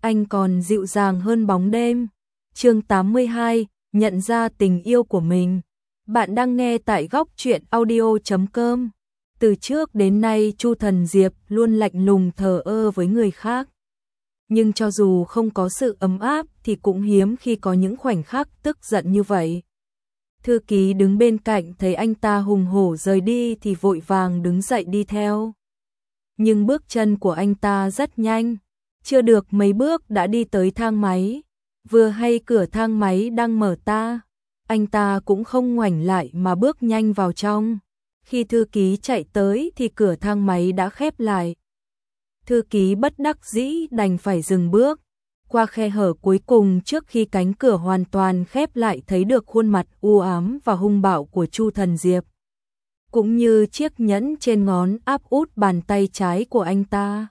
anh còn dịu dàng hơn bóng đêm. Chương 82, nhận ra tình yêu của mình. Bạn đang nghe tại góc truyện audio.com. Từ trước đến nay Chu Thần Diệp luôn lạnh lùng thờ ơ với người khác. Nhưng cho dù không có sự ấm áp thì cũng hiếm khi có những khoảnh khắc tức giận như vậy. Thư ký đứng bên cạnh thấy anh ta hùng hổ rời đi thì vội vàng đứng dậy đi theo. Nhưng bước chân của anh ta rất nhanh, chưa được mấy bước đã đi tới thang máy. Vừa hay cửa thang máy đang mở anh ta cũng không ngoảnh lại mà bước nhanh vào trong. Khi thư ký chạy tới thì cửa thang máy đã khép lại. Thư ký bất đắc dĩ đành phải dừng bước. Qua khe hở cuối cùng trước khi cánh cửa hoàn toàn khép lại thấy được khuôn mặt u ám và hung bạo của Chu Thần Diệp. Cũng như chiếc nhẫn trên ngón áp út bàn tay trái của anh ta.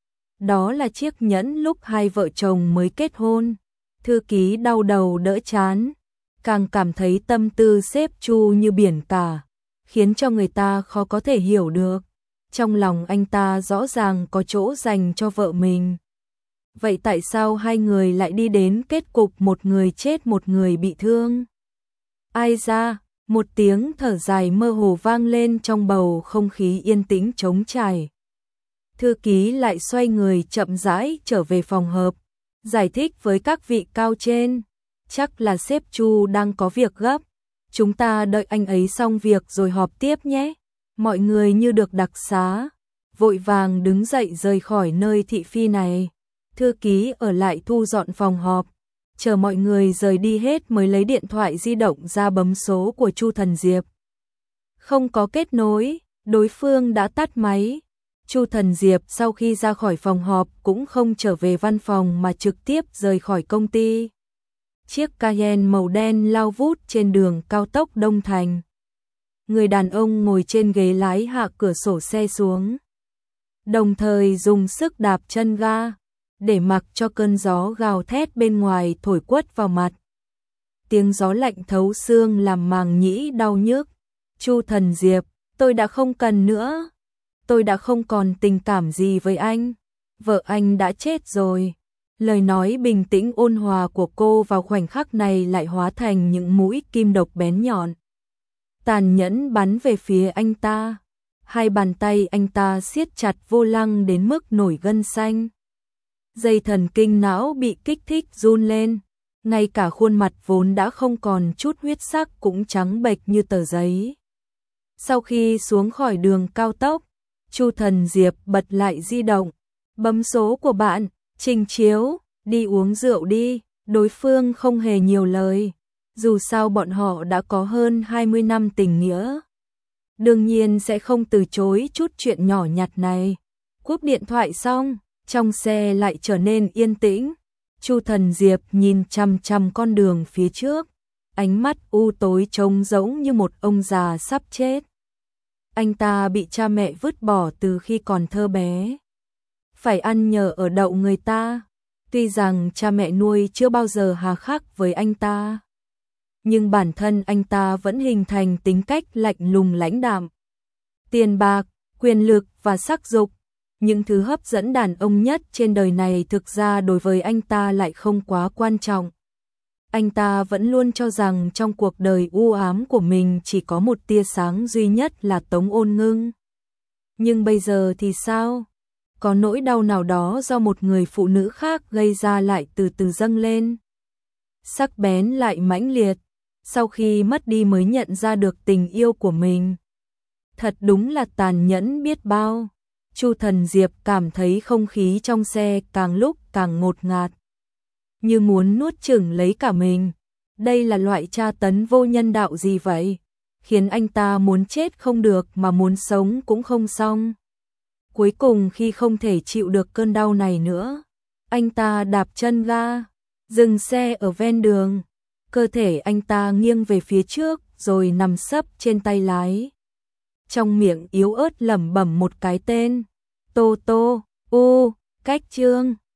Đó là chiếc nhẫn lúc hai vợ chồng mới kết hôn. Thư ký đau đầu đỡ chán, càng cảm thấy tâm tư sếp Chu như biển cả, khiến cho người ta khó có thể hiểu được. Trong lòng anh ta rõ ràng có chỗ dành cho vợ mình. Vậy tại sao hai người lại đi đến kết cục một người chết một người bị thương? Ai ra, một tiếng thở dài mơ hồ vang lên trong bầu không khí yên tĩnh trống trải. Thư ký lại xoay người chậm rãi trở về phòng họp, giải thích với các vị cao trên. Chắc là sếp Chu đang có việc gấp. Chúng ta đợi anh ấy xong việc rồi họp tiếp nhé. Mọi người như được đặc xá, vội vàng đứng dậy rời khỏi nơi thị phi này. Thư ký ở lại thu dọn phòng họp, chờ mọi người rời đi hết mới lấy điện thoại di động ra bấm số của Chu Thần Diệp. Không có kết nối, đối phương đã tắt máy. Chu Thần Diệp sau khi ra khỏi phòng họp cũng không trở về văn phòng mà trực tiếp rời khỏi công ty. Chiếc Cayenne màu đen lao vút trên đường cao tốc Đông Thành. Người đàn ông ngồi trên ghế lái hạ cửa sổ xe xuống, đồng thời dùng sức đạp chân ga, để mặc cho cơn gió gào thét bên ngoài thổi quất vào mặt. Tiếng gió lạnh thấu xương làm màng nhĩ đau nhức. Chu Thần Diệp, tôi đã không cần nữa. Tôi đã không còn tình cảm gì với anh. Vợ anh đã chết rồi. Lời nói bình tĩnh ôn hòa của cô vào khoảnh khắc này lại hóa thành những mũi kim độc bén nhọn, tàn nhẫn bắn về phía anh ta. Hai bàn tay anh ta siết chặt vô lăng đến mức nổi gân xanh. Dây thần kinh não bị kích thích run lên, ngay cả khuôn mặt vốn đã không còn chút huyết sắc cũng trắng bệch như tờ giấy. Sau khi xuống khỏi đường cao tốc, Chu Thần Diệp bật lại di động, bấm số của bạn, Trình Chiếu, đi uống rượu đi. Đối phương không hề nhiều lời, dù sao bọn họ đã có hơn 20 năm tình nghĩa. Đương nhiên sẽ không từ chối chút chuyện nhỏ nhặt này. Cúp điện thoại xong, trong xe lại trở nên yên tĩnh. Chu Thần Diệp nhìn chằm chằm con đường phía trước, ánh mắt u tối trông giống như một ông già sắp chết. Anh ta bị cha mẹ vứt bỏ từ khi còn thơ bé, phải ăn nhờ ở đậu người ta. Tuy rằng cha mẹ nuôi chưa bao giờ hà khắc với anh ta, nhưng bản thân anh ta vẫn hình thành tính cách lạnh lùng lãnh đạm. Tiền bạc, quyền lực và sắc dục, những thứ hấp dẫn đàn ông nhất trên đời này thực ra đối với anh ta lại không quá quan trọng. Anh ta vẫn luôn cho rằng trong cuộc đời u ám của mình chỉ có một tia sáng duy nhất là Tống Ôn Ngưng. Nhưng bây giờ thì sao? Có nỗi đau nào đó do một người phụ nữ khác gây ra lại từ từ dâng lên. Sắc bén lại mãnh liệt, sau khi mất đi mới nhận ra được tình yêu của mình. Thật đúng là tàn nhẫn biết bao. Chu Thần Diệp cảm thấy không khí trong xe càng lúc càng ngột ngạt, như muốn nuốt chửng lấy cả mình. Đây là loại tra tấn vô nhân đạo gì vậy? Khiến anh ta muốn chết không được mà muốn sống cũng không xong. Cuối cùng khi không thể chịu được cơn đau này nữa, anh ta đạp chân ga, dừng xe ở ven đường. Cơ thể anh ta nghiêng về phía trước rồi nằm sấp trên tay lái. Trong miệng yếu ớt lẩm bẩm một cái tên. Tô Tô, Cách Trương.